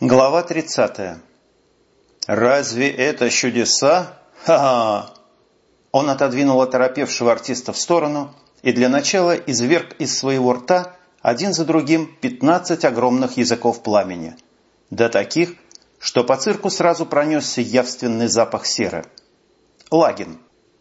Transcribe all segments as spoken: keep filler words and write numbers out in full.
Глава тридцатая. «Разве это чудеса? Ха-ха!» Он отодвинул оторопевшего артиста в сторону и для начала изверг из своего рта один за другим пятнадцать огромных языков пламени. До таких, что по цирку сразу пронесся явственный запах серы. Лагин.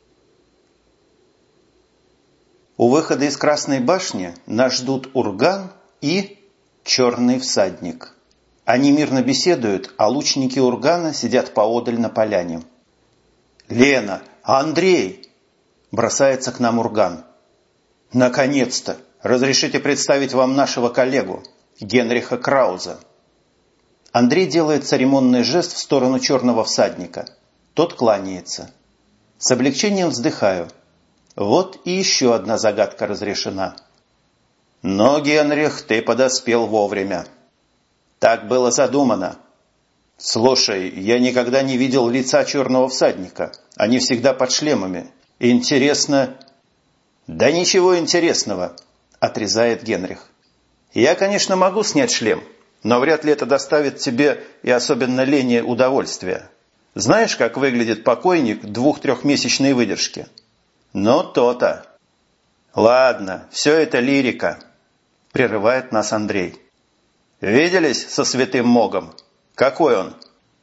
У выхода из Красной башни нас ждут Урган и Черный всадник. Они мирно беседуют, а лучники Ургана сидят поодаль на поляне. «Лена! Андрей!» – бросается к нам Урган. «Наконец-то! Разрешите представить вам нашего коллегу, Генриха Крауза». Андрей делает церемонный жест в сторону черного всадника. Тот кланяется. С облегчением вздыхаю. Вот и еще одна загадка разрешена. «Но, Генрих, ты подоспел вовремя. Так было задумано. Слушай, я никогда не видел лица черного всадника. Они всегда под шлемами. Интересно...» «Да ничего интересного», — отрезает Генрих. «Я, конечно, могу снять шлем, но вряд ли это доставит тебе и особенно Лене удовольствие. Знаешь, как выглядит покойник двух-трехмесячной выдержки? Ну, то-то». «Ладно, все это лирика», — прерывает нас Андрей. «Виделись со святым Могом? Какой он?»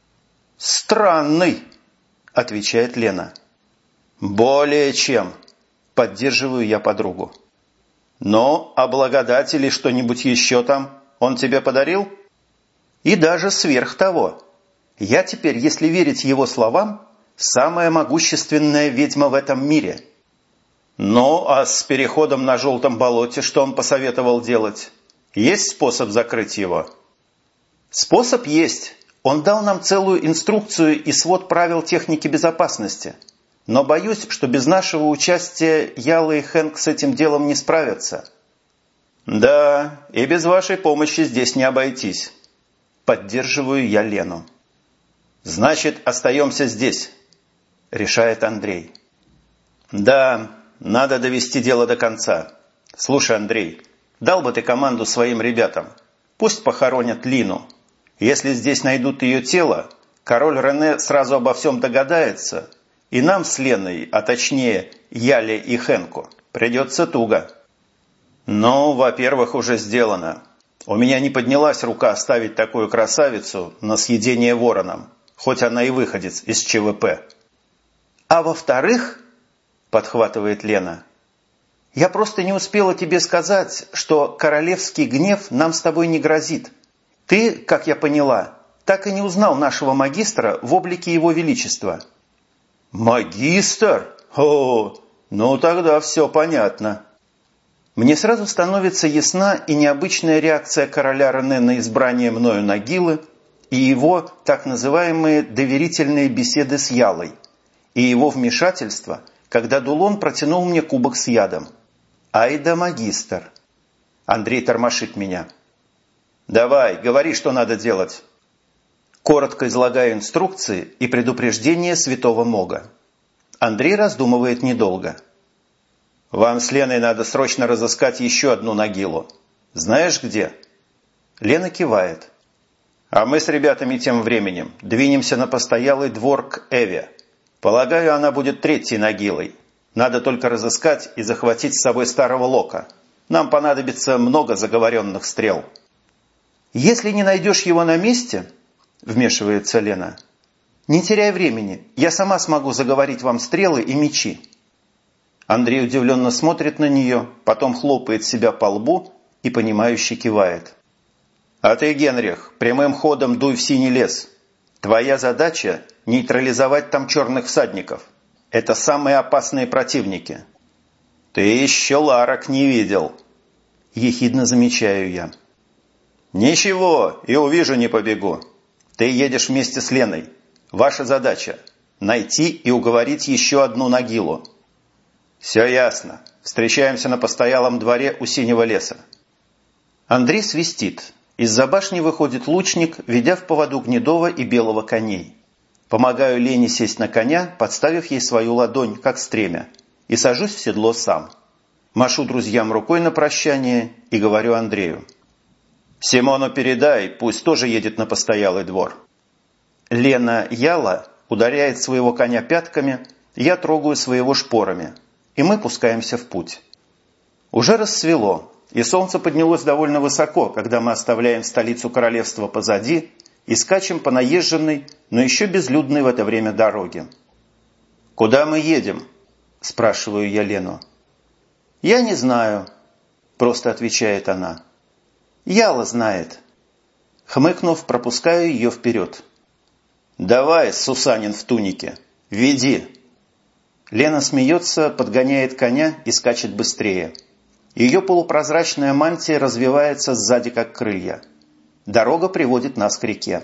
«Странный», — отвечает Лена. «Более чем», — поддерживаю я подругу. «Ну, а благодать или что-нибудь еще там он тебе подарил?» «И даже сверх того. Я теперь, если верить его словам, самая могущественная ведьма в этом мире». «Ну, а с переходом на желтом болоте что он посоветовал делать? Есть способ закрыть его?» «Способ есть. Он дал нам целую инструкцию и свод правил техники безопасности. Но боюсь, что без нашего участия Яла и Хэнк с этим делом не справятся». «Да, и без вашей помощи здесь не обойтись», — поддерживаю я Лену. «Значит, остаемся здесь», — решает Андрей. «Да, надо довести дело до конца. Слушай, Андрей, дал бы ты команду своим ребятам. Пусть похоронят Лину. Если здесь найдут ее тело, король Рене сразу обо всем догадается, и нам с Леной, а точнее Яле и Хэнку, придется туго». «Ну, во-первых, уже сделано. У меня не поднялась рука оставить такую красавицу на съедение вороном, хоть она и выходец из ЧВП». «А во-вторых, — подхватывает Лена, — я просто не успела тебе сказать, что королевский гнев нам с тобой не грозит. Ты, как я поняла, так и не узнал нашего магистра в облике его величества». «Магистр? О, ну тогда все понятно». Мне сразу становится ясна и необычная реакция короля Рене на избрание мною Нагилы и его так называемые доверительные беседы с Ялой, и его вмешательство, когда Дулон протянул мне кубок с ядом. Ай да магистр. Андрей тормошит меня. «Давай, говори, что надо делать». Коротко излагаю инструкции и предупреждение святого Мога. Андрей раздумывает недолго. «Вам с Леной надо срочно разыскать еще одну Нагилу. Знаешь где?» Лена кивает. «А мы с ребятами тем временем двинемся на постоялый двор к Эве. Полагаю, она будет третьей Нагилой. Надо только разыскать и захватить с собой старого Лока. Нам понадобится много заговоренных стрел». «Если не найдешь его на месте, — вмешивается Лена, — не теряй времени, я сама смогу заговорить вам стрелы и мечи». Андрей удивленно смотрит на нее, потом хлопает себя по лбу и понимающе кивает. «А ты, Генрих, прямым ходом дуй в синий лес. Твоя задача – нейтрализовать там черных всадников. Это самые опасные противники». «Ты еще Ларок не видел», – ехидно замечаю я. «Ничего, и увижу, не побегу. Ты едешь вместе с Леной. Ваша задача – найти и уговорить еще одну Нагилу». «Все ясно. Встречаемся на постоялом дворе у синего леса». Андрей свистит. Из-за башни выходит лучник, ведя в поводу Гнедова и Белого коней. Помогаю Лене сесть на коня, подставив ей свою ладонь, как стремя, и сажусь в седло сам. Машу друзьям рукой на прощание и говорю Андрею. Симону передай, пусть тоже едет на постоялый двор. Лена Яла ударяет своего коня пятками, я трогаю своего шпорами, и мы пускаемся в путь. Уже рассвело, и солнце поднялось довольно высоко, когда мы оставляем столицу королевства позади и скачем по наезженной, но еще безлюдной в это время дороге. «Куда мы едем?» – спрашиваю я Лену. «Я не знаю», – просто отвечает она. «Яла знает». Хмыкнув, пропускаю ее вперед. «Давай, Сусанин в тунике, веди!» Лена смеется, подгоняет коня и скачет быстрее. Ее полупрозрачная мантия развивается сзади, как крылья. Дорога приводит нас к реке.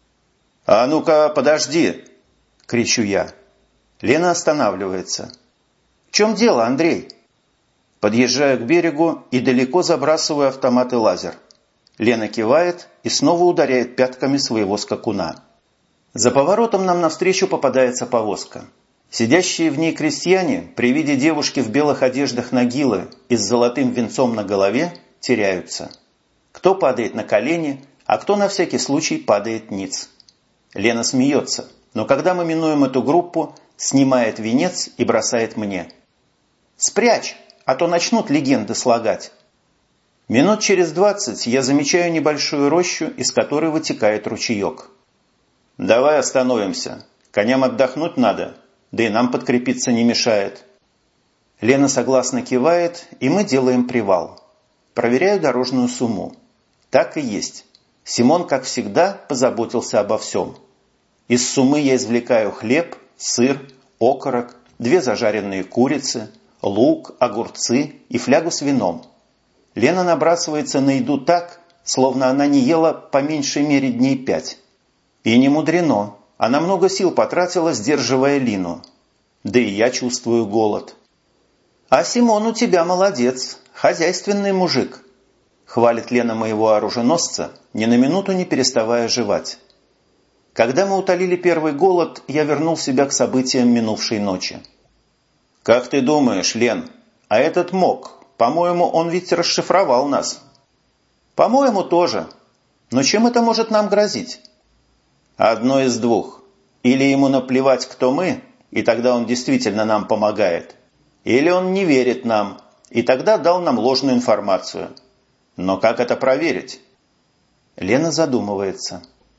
«А ну-ка, подожди!» – кричу я. Лена останавливается. «В чем дело, Андрей?» Подъезжаю к берегу и далеко забрасываю автомат и лазер. Лена кивает и снова ударяет пятками своего скакуна. За поворотом нам навстречу попадается повозка. Сидящие в ней крестьяне при виде девушки в белых одеждах Нагилы и с золотым венцом на голове теряются. Кто падает на колени, а кто на всякий случай падает ниц. Лена смеется, но когда мы минуем эту группу, снимает венец и бросает мне. «Спрячь, а то начнут легенды слагать». Минут через двадцать я замечаю небольшую рощу, из которой вытекает ручеек. «Давай остановимся. Коням отдохнуть надо, да и нам подкрепиться не мешает». Лена согласно кивает, и мы делаем привал. Проверяю дорожную сумму. Так и есть. Симон, как всегда, позаботился обо всем. Из суммы я извлекаю хлеб, сыр, окорок, две зажаренные курицы, лук, огурцы и флягу с вином. Лена набрасывается на еду так, словно она не ела по меньшей мере дней пять. И не мудрено, она много сил потратила, сдерживая Лину. Да и я чувствую голод. «А Симон у тебя молодец, хозяйственный мужик», — хвалит Лена моего оруженосца, ни на минуту не переставая жевать. Когда мы утолили первый голод, я вернул себя к событиям минувшей ночи. «Как ты думаешь, Лен, а этот Мок, по-моему, он ведь расшифровал нас?» «По-моему, тоже. Но чем это может нам грозить?» «Одно из двух. Или ему наплевать, кто мы, и тогда он действительно нам помогает. Или он не верит нам, и тогда дал нам ложную информацию. Но как это проверить?» Лена задумывается.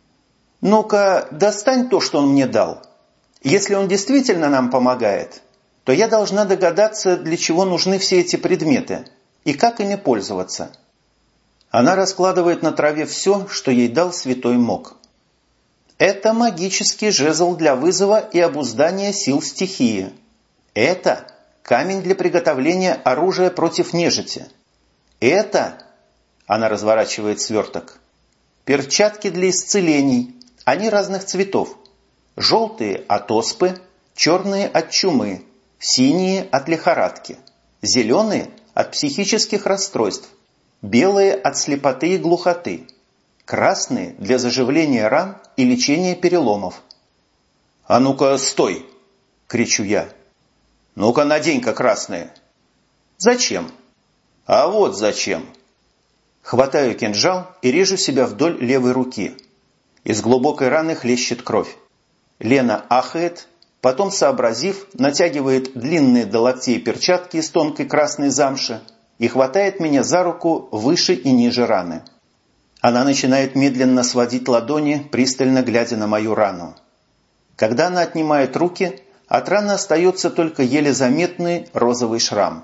«Ну-ка, достань то, что он мне дал. Если он действительно нам помогает, то я должна догадаться, для чего нужны все эти предметы и как ими пользоваться». Она раскладывает на траве все, что ей дал святой Мок. «Это магический жезл для вызова и обуздания сил стихии. Это камень для приготовления оружия против нежити. Это...» Она разворачивает сверток. «Перчатки для исцелений. Они разных цветов. Желтые от оспы, черные от чумы, синие от лихорадки, зеленые от психических расстройств, белые от слепоты и глухоты, красные для заживления ран и лечения переломов». «А ну-ка, стой!» – кричу я. «Ну-ка, надень-ка красные». «Зачем?» «А вот зачем». Хватаю кинжал и режу себя вдоль левой руки. Из глубокой раны хлещет кровь. Лена ахает, потом, сообразив, натягивает длинные до локтей перчатки из тонкой красной замши и хватает меня за руку выше и ниже раны. Она начинает медленно сводить ладони, пристально глядя на мою рану. Когда она отнимает руки, от раны остается только еле заметный розовый шрам.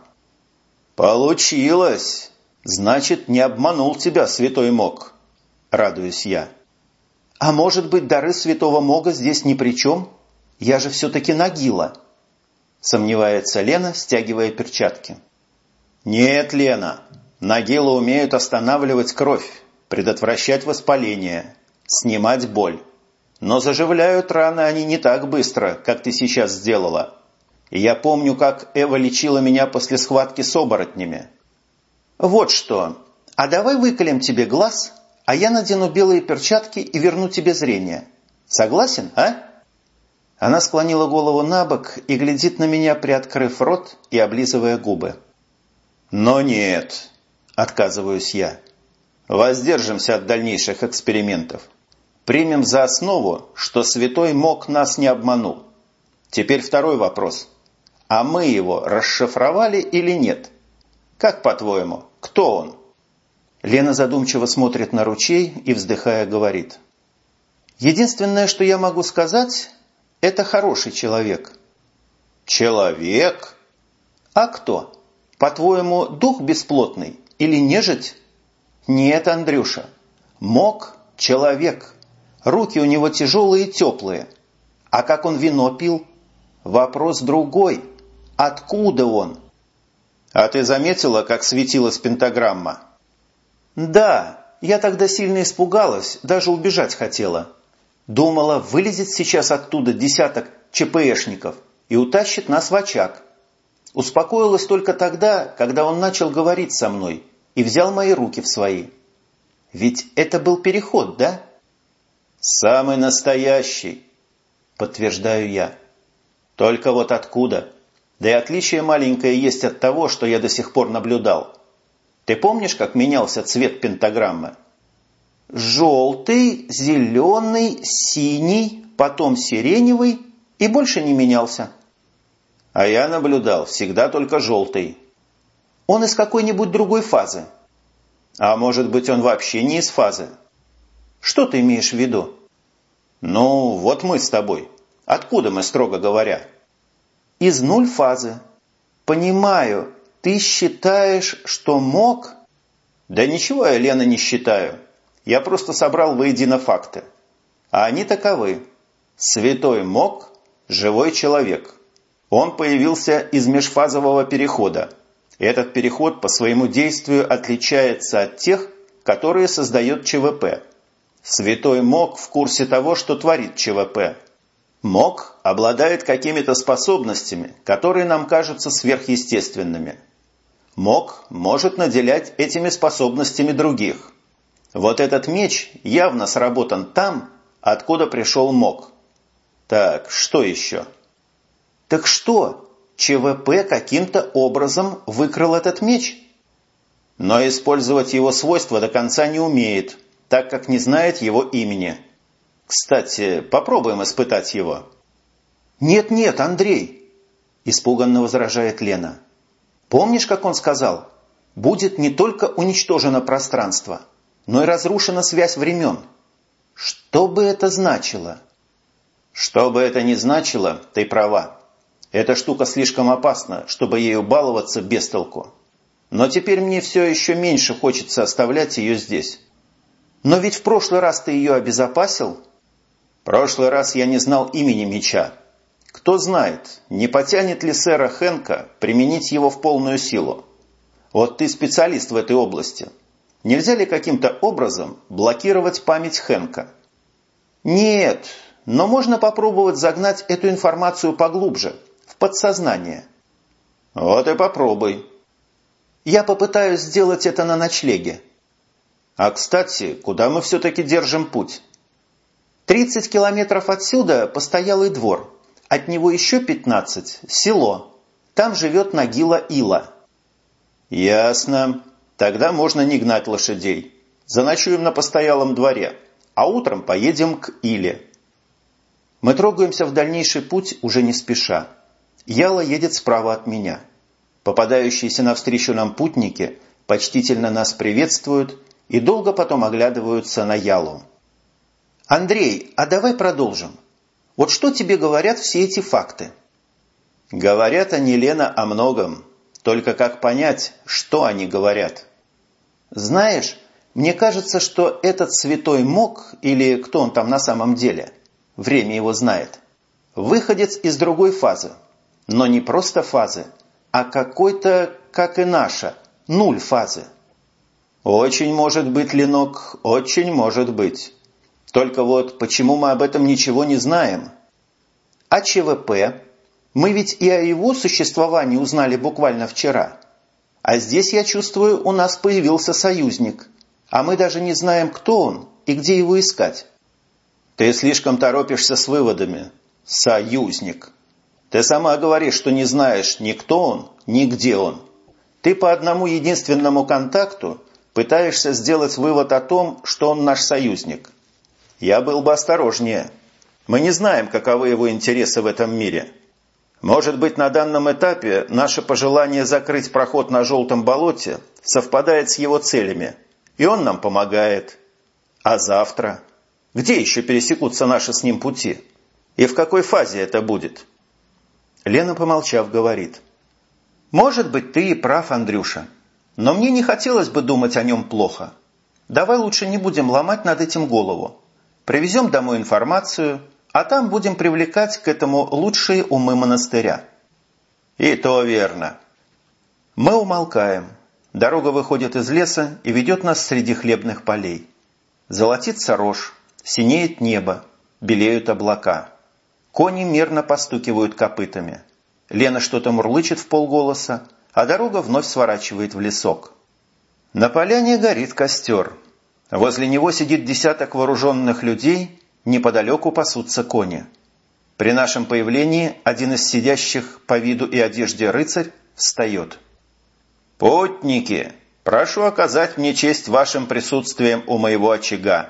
«Получилось! Значит, не обманул тебя святой Мок!» – радуюсь я. «А может быть, дары святого Мога здесь ни при чем? Я же все-таки Нагила», – сомневается Лена, стягивая перчатки. «Нет, Лена, Нагилы умеют останавливать кровь, предотвращать воспаление, снимать боль. Но заживляют раны они не так быстро, как ты сейчас сделала. И я помню, как Эва лечила меня после схватки с оборотнями». «Вот что, а давай выколем тебе глаз, а я надену белые перчатки и верну тебе зрение. Согласен, а?» Она склонила голову на бок и глядит на меня, приоткрыв рот и облизывая губы. «Но нет», — отказываюсь я. Воздержимся от дальнейших экспериментов. Примем за основу, что святой Мок нас не обманул. Теперь второй вопрос. А мы его расшифровали или нет? Как по-твоему, кто он? Лена задумчиво смотрит на ручей и, вздыхая, говорит. Единственное, что я могу сказать, это хороший человек. Человек? А кто? По-твоему, дух бесплотный или нежить? Нет, Андрюша. Мок – человек. Руки у него тяжелые и теплые. А как он вино пил? Вопрос другой. Откуда он? А ты заметила, как светилась пентаграмма? Да, я тогда сильно испугалась, даже убежать хотела. Думала, вылезет сейчас оттуда десяток ЧПшников и утащит нас в очаг. Успокоилась только тогда, когда он начал говорить со мной и взял мои руки в свои. Ведь это был переход, да? Самый настоящий, подтверждаю я. Только вот откуда? Да и отличие маленькое есть от того, что я до сих пор наблюдал. Ты помнишь, как менялся цвет пентаграммы? Желтый, зеленый, синий, потом сиреневый и больше не менялся. А я наблюдал всегда только желтый. Он из какой-нибудь другой фазы. А может быть, он вообще не из фазы? Что ты имеешь в виду? Ну, вот мы с тобой. Откуда мы, строго говоря? Из нуль фазы. Понимаю, ты считаешь, что Мок? Да ничего я, Лена, не считаю. Я просто собрал воедино факты. А они таковы. Святой Мок – живой человек. Он появился из межфазового перехода. Этот переход по своему действию отличается от тех, которые создает ЧВП. Святой Мок в курсе того, что творит ЧВП. Мок обладает какими-то способностями, которые нам кажутся сверхъестественными. Мок может наделять этими способностями других. Вот этот меч явно сработан там, откуда пришел Мок. Так, что еще? Так что, ЧВП каким-то образом выкрал этот меч? Но использовать его свойства до конца не умеет, так как не знает его имени. Кстати, попробуем испытать его. «Нет-нет, Андрей!» – испуганно возражает Лена. «Помнишь, как он сказал? Будет не только уничтожено пространство, но и разрушена связь времен. Что бы это значило?» «Что бы это ни значило, ты права. Эта штука слишком опасна, чтобы ею баловаться без толку. Но теперь мне все еще меньше хочется оставлять ее здесь». «Но ведь в прошлый раз ты ее обезопасил?» «В прошлый раз я не знал имени меча. Кто знает, не потянет ли сэра Хэнка применить его в полную силу. Вот ты специалист в этой области. Нельзя ли каким-то образом блокировать память Хэнка?» «Нет, но можно попробовать загнать эту информацию поглубже, в подсознание». «Вот и попробуй». «Я попытаюсь сделать это на ночлеге». «А, кстати, куда мы все-таки держим путь?» «Тридцать километров отсюда постоялый двор. От него еще пятнадцать – село. Там живет Нагила Ила». «Ясно. Тогда можно не гнать лошадей. Заночуем на постоялом дворе, а утром поедем к Иле». Мы трогаемся в дальнейший путь уже не спеша. Яла едет справа от меня. Попадающиеся навстречу нам путники почтительно нас приветствуют и долго потом оглядываются на Ялу. «Андрей, а давай продолжим. Вот что тебе говорят все эти факты?» «Говорят они, Лена, о многом. Только как понять, что они говорят?» «Знаешь, мне кажется, что этот святой Мок, или кто он там на самом деле, время его знает, выходец из другой фазы. Но не просто фазы, а какой-то, как и наша, нуль фазы». «Очень может быть, Ленок, очень может быть. Только вот почему мы об этом ничего не знаем?» «А ЧВП? Мы ведь и о его существовании узнали буквально вчера. А здесь, я чувствую, у нас появился союзник. А мы даже не знаем, кто он и где его искать». «Ты слишком торопишься с выводами. Союзник. Ты сама говоришь, что не знаешь ни кто он, ни где он. Ты по одному единственному контакту пытаешься сделать вывод о том, что он наш союзник. Я был бы осторожнее. Мы не знаем, каковы его интересы в этом мире. Может быть, на данном этапе наше пожелание закрыть проход на желтом болоте совпадает с его целями, и он нам помогает. А завтра? Где еще пересекутся наши с ним пути? И в какой фазе это будет? Лена, помолчав, говорит. Может быть, ты и прав, Андрюша. Но мне не хотелось бы думать о нем плохо. Давай лучше не будем ломать над этим голову. Привезем домой информацию, а там будем привлекать к этому лучшие умы монастыря. И то верно. Мы умолкаем. Дорога выходит из леса и ведет нас среди хлебных полей. Золотится рожь, синеет небо, белеют облака. Кони мерно постукивают копытами. Лена что-то мурлычет вполголоса, а дорога вновь сворачивает в лесок. На поляне горит костер. Возле него сидит десяток вооруженных людей, неподалеку пасутся кони. При нашем появлении один из сидящих по виду и одежде рыцарь встает. «Путники, прошу оказать мне честь вашим присутствием у моего очага».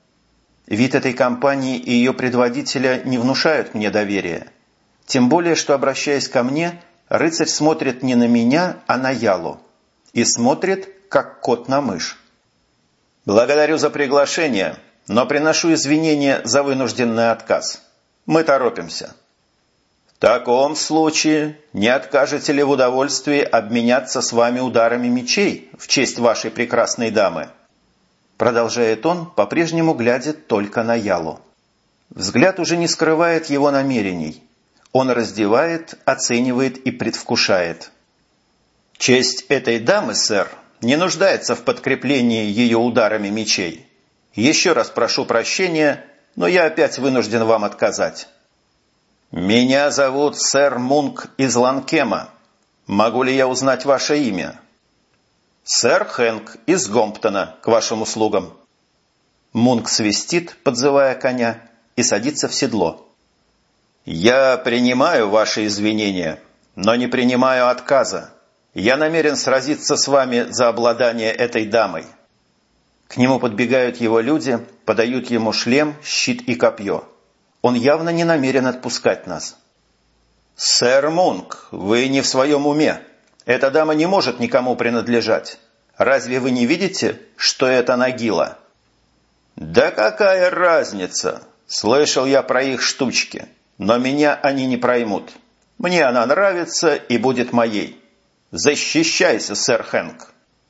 Вид этой компании и ее предводителя не внушают мне доверия. Тем более, что, обращаясь ко мне, рыцарь смотрит не на меня, а на Ялу. И смотрит, как кот на мышь. «Благодарю за приглашение, но приношу извинения за вынужденный отказ. Мы торопимся». «В таком случае не откажете ли в удовольствии обменяться с вами ударами мечей в честь вашей прекрасной дамы?» Продолжает он, по-прежнему глядя только на Ялу. Взгляд уже не скрывает его намерений. Он раздевает, оценивает и предвкушает. «Честь этой дамы, сэр, не нуждается в подкреплении ее ударами мечей. Еще раз прошу прощения, но я опять вынужден вам отказать. Меня зовут сэр Мунк из Ланкема. Могу ли я узнать ваше имя?» «Сэр Хэнк из Гомптона, к вашим услугам». Мунк свистит, подзывая коня, и садится в седло. «Я принимаю ваши извинения, но не принимаю отказа. Я намерен сразиться с вами за обладание этой дамой». К нему подбегают его люди, подают ему шлем, щит и копье. Он явно не намерен отпускать нас. «Сэр Мунк, вы не в своем уме. Эта дама не может никому принадлежать. Разве вы не видите, что это Нагила?» «Да какая разница? Слышал я про их штучки, но меня они не проймут. Мне она нравится и будет моей. Защищайся, сэр Хэнк».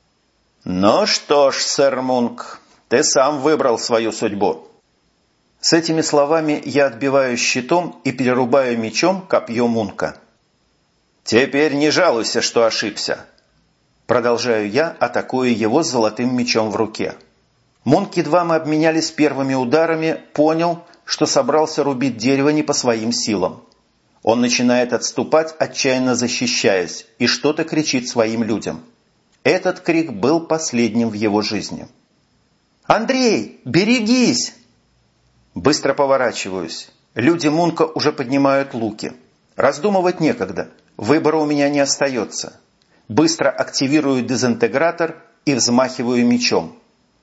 «Ну что ж, сэр Мунк, ты сам выбрал свою судьбу». С этими словами я отбиваю щитом и перерубаю мечом копье Мунка. «Теперь не жалуйся, что ошибся». Продолжаю я, атакуя его с золотым мечом в руке. Мунк, едва мы обменялись первыми ударами, понял, что собрался рубить дерево не по своим силам. Он начинает отступать, отчаянно защищаясь, и что-то кричит своим людям. Этот крик был последним в его жизни. «Андрей, берегись!» Быстро поворачиваюсь. Люди Мунка уже поднимают луки. Раздумывать некогда. Выбора у меня не остается. Быстро активирую дезинтегратор и взмахиваю мечом.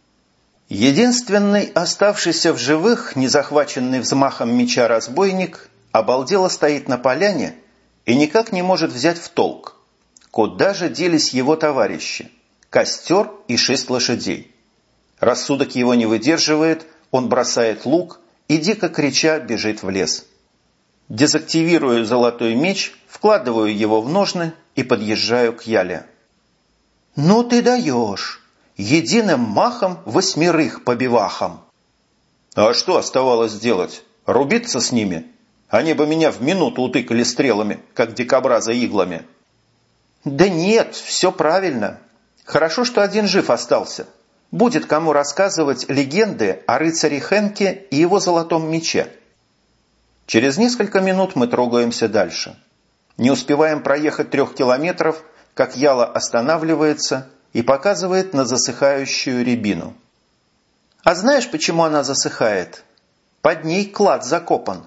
Единственный оставшийся в живых, не захваченный взмахом меча разбойник, обалдело стоит на поляне и никак не может взять в толк, куда же делись его товарищи, костер и шесть лошадей. Рассудок его не выдерживает, он бросает лук и, дико крича, бежит в лес. Дезактивирую золотой меч, вкладываю его в ножны и подъезжаю к Яле. «Ну ты даешь! Единым махом восьмерых побивахом!» «А что оставалось делать? Рубиться с ними? Они бы меня в минуту утыкали стрелами, как дикобраза иглами». «Да нет, все правильно. Хорошо, что один жив остался. Будет кому рассказывать легенды о рыцаре Хэнке и его золотом мече». Через несколько минут мы трогаемся дальше. Не успеваем проехать трех километров, как Яла останавливается и показывает на засыхающую рябину. «А знаешь, почему она засыхает? Под ней клад закопан».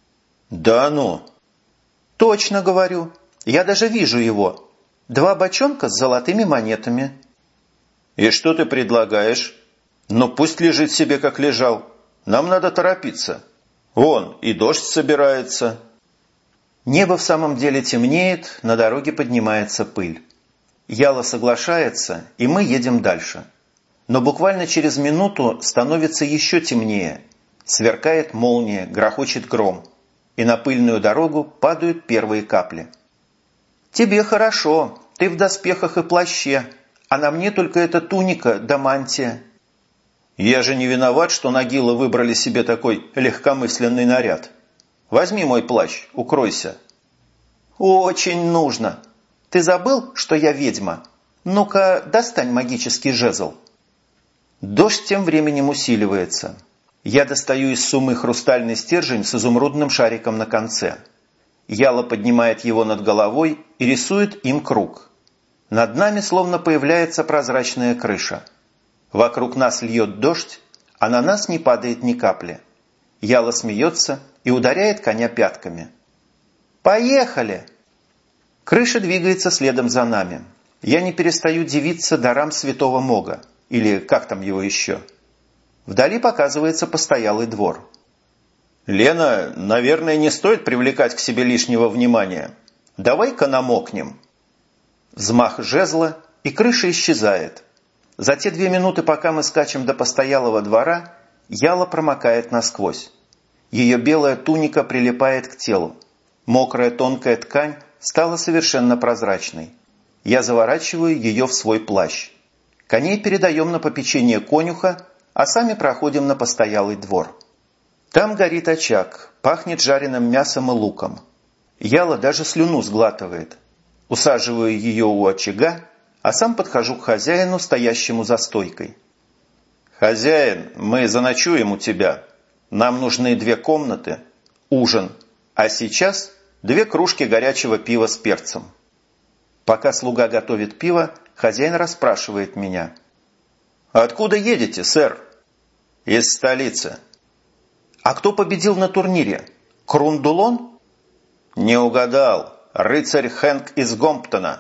«Да ну!» «Точно говорю. Я даже вижу его. Два бочонка с золотыми монетами». «И что ты предлагаешь? Ну пусть лежит себе, как лежал. Нам надо торопиться. Вон, и дождь собирается». Небо в самом деле темнеет, на дороге поднимается пыль. Яла соглашается, и мы едем дальше. Но буквально через минуту становится еще темнее. Сверкает молния, грохочет гром. И на пыльную дорогу падают первые капли. «Тебе хорошо, ты в доспехах и плаще, а на мне только эта туника да мантия». «Я же не виноват, что нагилы выбрали себе такой легкомысленный наряд. Возьми мой плащ, укройся». «Очень нужно. Ты забыл, что я ведьма? Ну-ка, достань магический жезл». Дождь тем временем усиливается. Я достаю из суммы хрустальный стержень с изумрудным шариком на конце. Яла поднимает его над головой и рисует им круг. Над нами словно появляется прозрачная крыша. Вокруг нас льет дождь, а на нас не падает ни капли. Яла смеется и ударяет коня пятками. «Поехали!» Крыша двигается следом за нами. Я не перестаю дивиться дарам святого Мога, или как там его еще. Вдали показывается постоялый двор. «Лена, наверное, не стоит привлекать к себе лишнего внимания. Давай-ка намокнем». Взмах жезла, и крыша исчезает. За те две минуты, пока мы скачем до постоялого двора, Яла промокает насквозь. Ее белая туника прилипает к телу. Мокрая тонкая ткань стала совершенно прозрачной. Я заворачиваю ее в свой плащ. Коней передаем на попечение конюха, а сами проходим на постоялый двор. Там горит очаг, пахнет жареным мясом и луком. Яла даже слюну сглатывает. Усаживаю ее у очага, а сам подхожу к хозяину, стоящему за стойкой. «Хозяин, мы заночуем у тебя. Нам нужны две комнаты, ужин, а сейчас две кружки горячего пива с перцем». Пока слуга готовит пиво, хозяин расспрашивает меня. «Откуда едете, сэр?» «Из столицы». «А кто победил на турнире? Крундулон?» «Не угадал. Рыцарь Хэнк из Гомптона».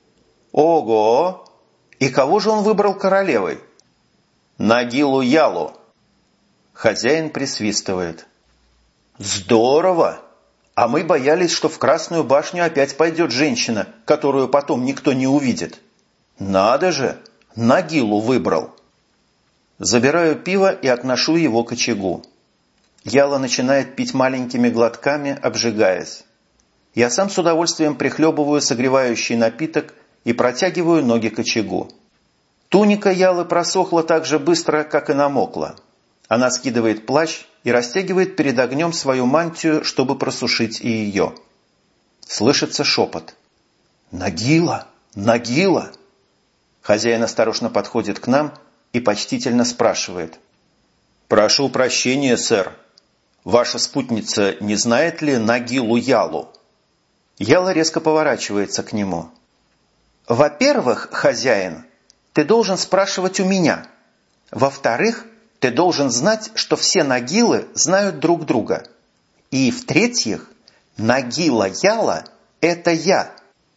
«Ого! И кого же он выбрал королевой?» «Нагилу Ялу». Хозяин присвистывает. «Здорово! А мы боялись, что в Красную башню опять пойдет женщина, которую потом никто не увидит. Надо же! Нагилу выбрал!» Забираю пиво и отношу его к очагу. Яла начинает пить маленькими глотками, обжигаясь. Я сам с удовольствием прихлебываю согревающий напиток и протягиваю ноги к очагу. Туника Ялы просохла так же быстро, как и намокла. Она скидывает плащ и растягивает перед огнем свою мантию, чтобы просушить и ее. Слышится шепот. «Нагила! Нагила!» Хозяин осторожно подходит к нам и почтительно спрашивает. «Прошу прощения, сэр. Ваша спутница не знает ли Нагилу Ялу?» Яла резко поворачивается к нему. «Во-первых, хозяин, ты должен спрашивать у меня. Во-вторых, ты должен знать, что все нагилы знают друг друга. И в-третьих, Нагила Яла – это я».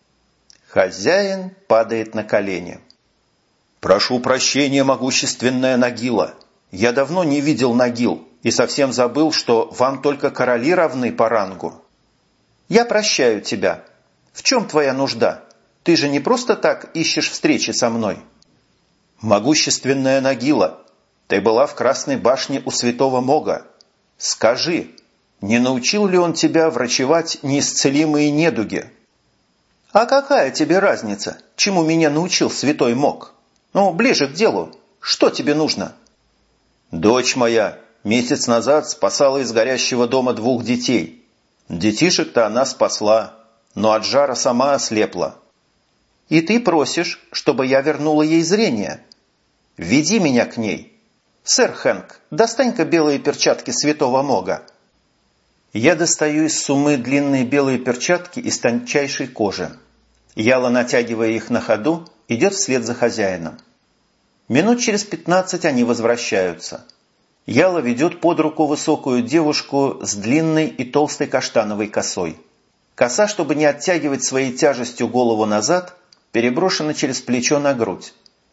Хозяин падает на колени. «Прошу прощения, могущественная Нагила. Я давно не видел Нагил и совсем забыл, что вам только короли равны по рангу». «Я прощаю тебя. В чем твоя нужда? Ты же не просто так ищешь встречи со мной». «Могущественная Нагила, ты была в Красной башне у святого Мога. Скажи, не научил ли он тебя врачевать неисцелимые недуги?» «А какая тебе разница, чему меня научил святой Мог? Ну, ближе к делу. Что тебе нужно?» «Дочь моя месяц назад спасала из горящего дома двух детей. Детишек-то она спасла, но от жара сама ослепла». «И ты просишь, чтобы я вернула ей зрение? Веди меня к ней. Сэр Хэнк, достань-ка белые перчатки святого Мога». Я достаю из суммы длинные белые перчатки из тончайшей кожи. Яла, натягивая их на ходу, идет вслед за хозяином. Минут через пятнадцать они возвращаются. Яла ведет под руку высокую девушку с длинной и толстой каштановой косой. Коса, чтобы не оттягивать своей тяжестью голову назад, переброшена через плечо на грудь,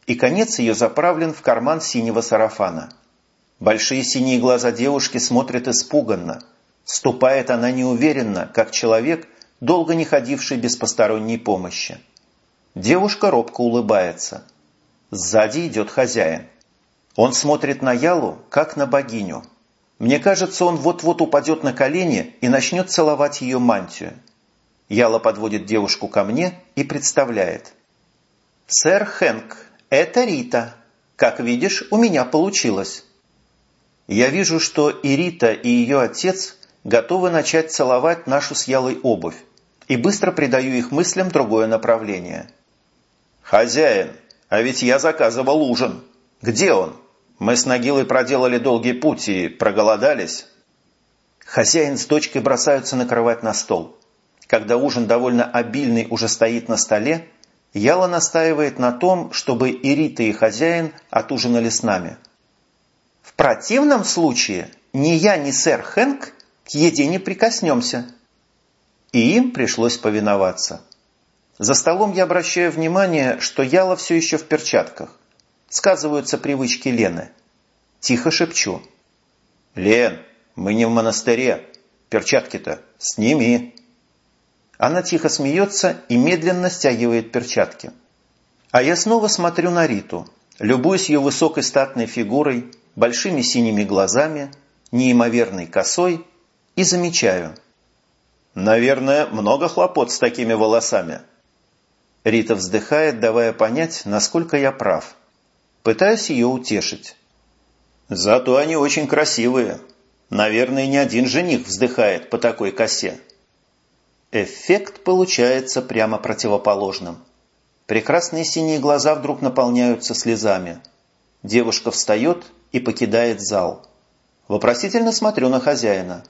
и конец ее заправлен в карман синего сарафана. Большие синие глаза девушки смотрят испуганно. Ступает она неуверенно, как человек, долго не ходивший без посторонней помощи. Девушка робко улыбается. Сзади идет хозяин. Он смотрит на Ялу, как на богиню. Мне кажется, он вот-вот упадет на колени и начнет целовать ее мантию. Яла подводит девушку ко мне и представляет. «Сэр Хэнк, это Рита. Как видишь, у меня получилось». Я вижу, что и Рита, и ее отец готовы начать целовать нашу с Ялой обувь, и быстро придаю их мыслям другое направление. «Хозяин, а ведь я заказывал ужин. Где он? Мы с Нагилой проделали долгий путь и проголодались». Хозяин с дочкой бросаются накрывать на стол. Когда ужин довольно обильный уже стоит на столе, Яла настаивает на том, чтобы и Рита, и хозяин отужинали с нами. «В противном случае ни я, ни сэр Хэнк к еде не прикоснемся». И им пришлось повиноваться. За столом я обращаю внимание, что Яла все еще в перчатках. Сказываются привычки Лены. Тихо шепчу. «Лен, мы не в монастыре. Перчатки-то сними». Она тихо смеется и медленно стягивает перчатки. А я снова смотрю на Риту, любуюсь ее высокой статной фигурой, большими синими глазами, неимоверной косой и замечаю. «Наверное, много хлопот с такими волосами». Рита вздыхает, давая понять, насколько я прав. Пытаюсь ее утешить. «Зато они очень красивые. Наверное, ни один жених вздыхает по такой косе». Эффект получается прямо противоположным. Прекрасные синие глаза вдруг наполняются слезами. Девушка встает и покидает зал. Вопросительно смотрю на хозяина.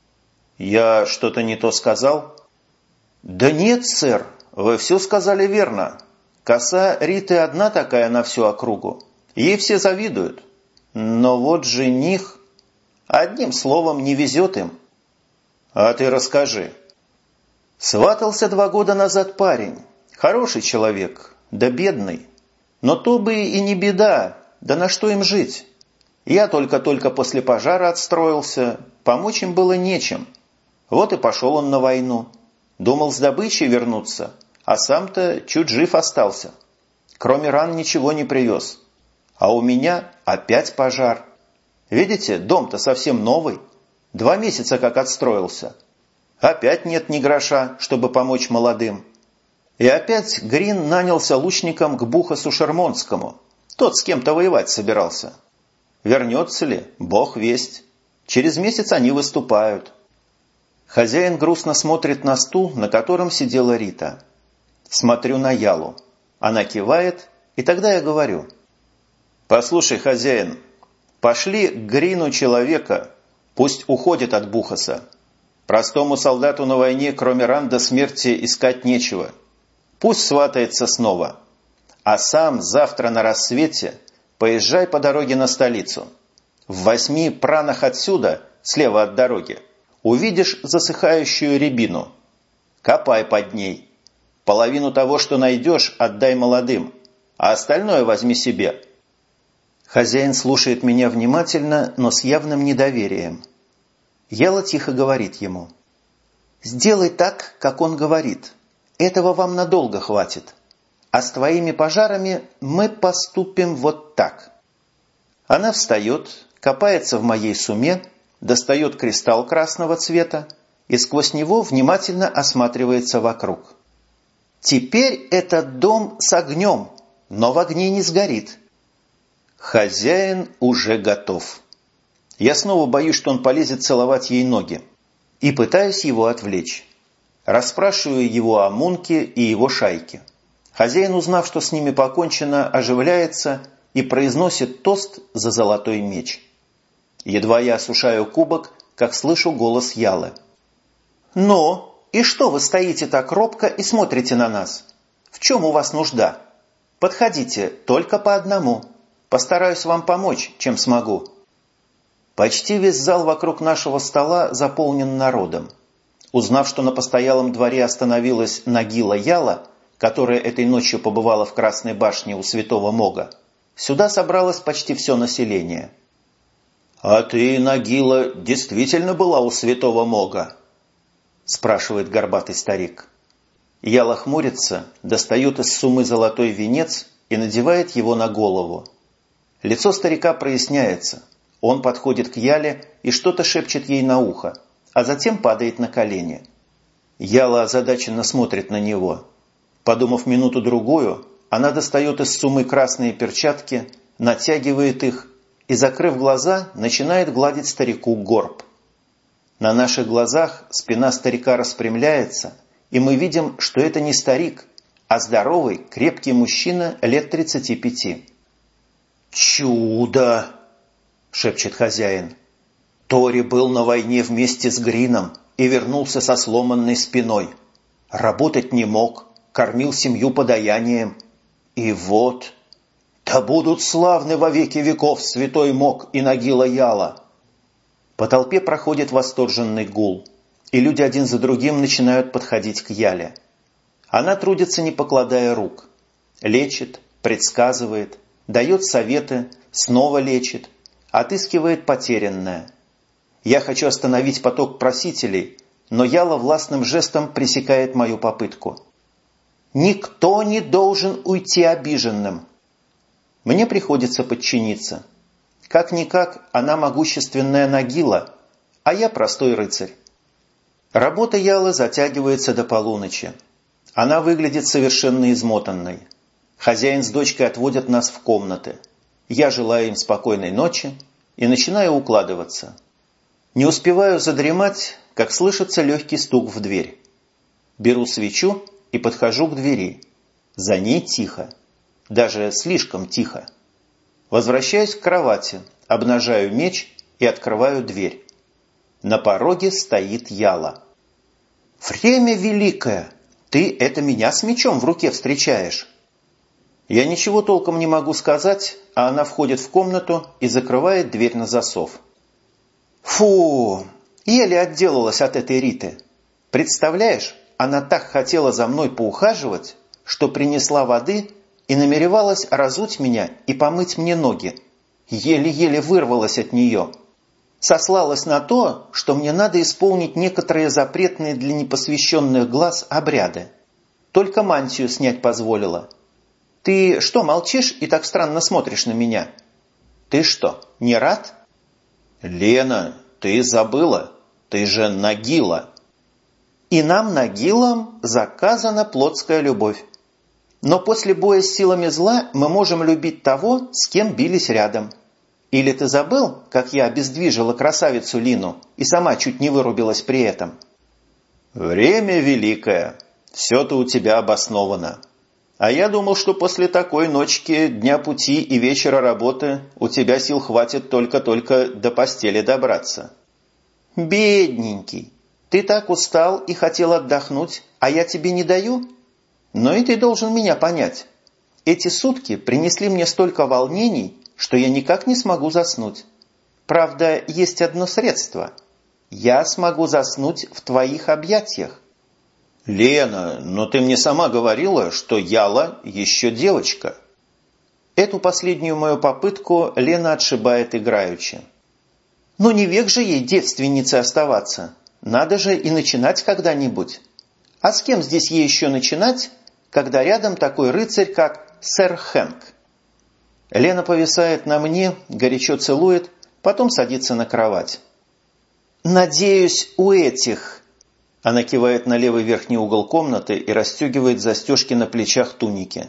«Я что-то не то сказал?» «Да нет, сэр, вы все сказали верно. Коса Риты одна такая на всю округу. Ей все завидуют. Но вот жених... Одним словом, не везет им». «А ты расскажи». «Сватался два года назад парень. Хороший человек, да бедный. Но то бы и не беда, да на что им жить? Я только-только после пожара отстроился, помочь им было нечем. Вот и пошел он на войну. Думал с добычей вернуться, а сам-то чуть жив остался. Кроме ран ничего не привез. А у меня опять пожар. Видите, дом-то совсем новый. Два месяца как отстроился. Опять нет ни гроша, чтобы помочь молодым. И опять Грин нанялся лучником к Бухасу Шермонскому. Тот с кем-то воевать собирался. Вернется ли? Бог весть. Через месяц они выступают». Хозяин грустно смотрит на стул, на котором сидела Рита. Смотрю на Ялу. Она кивает, и тогда я говорю. «Послушай, хозяин, пошли к Грину человека, пусть уходит от Бухаса. Простому солдату на войне, кроме ран до смерти, искать нечего. Пусть сватается снова. А сам завтра на рассвете поезжай по дороге на столицу. В восьми пранах отсюда, слева от дороги, увидишь засыхающую рябину. Копай под ней. Половину того, что найдешь, отдай молодым, а остальное возьми себе». Хозяин слушает меня внимательно, но с явным недоверием. Яла тихо говорит ему. «Сделай так, как он говорит. Этого вам надолго хватит. А с твоими пожарами мы поступим вот так». Она встает, копается в моей суме, достает кристалл красного цвета и сквозь него внимательно осматривается вокруг. «Теперь этот дом с огнем, но в огне не сгорит». Хозяин уже готов. Я снова боюсь, что он полезет целовать ей ноги, и пытаюсь его отвлечь. Расспрашиваю его о Мунке и его шайке. Хозяин, узнав, что с ними покончено, оживляется и произносит тост за золотой меч. Едва я осушаю кубок, как слышу голос Ялы. «Ну, и что вы стоите так робко и смотрите на нас? В чем у вас нужда? Подходите, только по одному. Постараюсь вам помочь, чем смогу». Почти весь зал вокруг нашего стола заполнен народом. Узнав, что на постоялом дворе остановилась Нагила Яла, которая этой ночью побывала в Красной башне у Святого Мога, сюда собралось почти все население. «А ты, Нагила, действительно была у Святого Мога?» – спрашивает горбатый старик. Яла хмурится, достает из суммы золотой венец и надевает его на голову. Лицо старика проясняется. Он подходит к Яле и что-то шепчет ей на ухо, а затем падает на колени. Яла озадаченно смотрит на него. Подумав минуту-другую, она достает из суммы красные перчатки, натягивает их и, закрыв глаза, начинает гладить старику горб. На наших глазах спина старика распрямляется, и мы видим, что это не старик, а здоровый, крепкий мужчина лет тридцати пяти. «Чудо!» – шепчет хозяин. «Тори был на войне вместе с Грином и вернулся со сломанной спиной. Работать не мог, кормил семью подаянием. И вот... Да будут славны во веки веков Святой Мог и Нагила Яла!» По толпе проходит восторженный гул, и люди один за другим начинают подходить к Яле. Она трудится, не покладая рук. Лечит, предсказывает, дает советы, снова лечит, отыскивает потерянное. Я хочу остановить поток просителей, но Яла властным жестом пресекает мою попытку. «Никто не должен уйти обиженным!» Мне приходится подчиниться. Как-никак она могущественная Нагила, а я простой рыцарь. Работа Ялы затягивается до полуночи. Она выглядит совершенно измотанной. Хозяин с дочкой отводят нас в комнаты. Я желаю им спокойной ночи и начинаю укладываться. Не успеваю задремать, как слышится легкий стук в дверь. Беру свечу и подхожу к двери. За ней тихо. Даже слишком тихо. Возвращаюсь к кровати, обнажаю меч и открываю дверь. На пороге стоит Яла. «Время великое! Ты это меня с мечом в руке встречаешь?» Я ничего толком не могу сказать, а она входит в комнату и закрывает дверь на засов. Фу! Еле отделалась от этой Риты. Представляешь, она так хотела за мной поухаживать, что принесла воды и намеревалась разуть меня и помыть мне ноги. Еле-еле вырвалась от нее. Сослалась на то, что мне надо исполнить некоторые запретные для непосвященных глаз обряды. Только мантию снять позволила. Ты что, молчишь и так странно смотришь на меня? Ты что, не рад? Лена, ты забыла? Ты же Нагила. И нам, Нагилам, заказана плотская любовь. Но после боя с силами зла мы можем любить того, с кем бились рядом. Или ты забыл, как я обездвижила красавицу Лину и сама чуть не вырубилась при этом? Время великое. Все-то у тебя обосновано. А я думал, что после такой ночки, дня пути и вечера работы у тебя сил хватит только-только до постели добраться. Бедненький, ты так устал и хотел отдохнуть, а я тебе не даю? Но и ты должен меня понять. Эти сутки принесли мне столько волнений, что я никак не смогу заснуть. Правда, есть одно средство. Я смогу заснуть в твоих объятиях. Лена, но ты мне сама говорила, что Яла еще девочка. Эту последнюю мою попытку Лена отшибает играючи. Ну не век же ей девственницей оставаться. Надо же и начинать когда-нибудь. А с кем здесь ей еще начинать, когда рядом такой рыцарь, как сэр Хэнк? Лена повисает на мне, горячо целует, потом садится на кровать. «Надеюсь, у этих...» Она кивает на левый верхний угол комнаты и расстегивает застежки на плечах туники.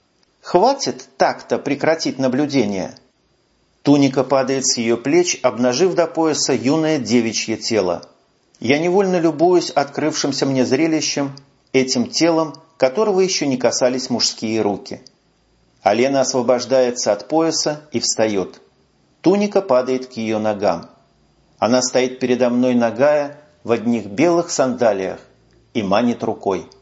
«Хватит так-то прекратить наблюдение?» Туника падает с ее плеч, обнажив до пояса юное девичье тело. Я невольно любуюсь открывшимся мне зрелищем, этим телом, которого еще не касались мужские руки. А Лена освобождается от пояса и встает. Туника падает к ее ногам. Она стоит передо мной нагая в одних белых сандалиях и манит рукой.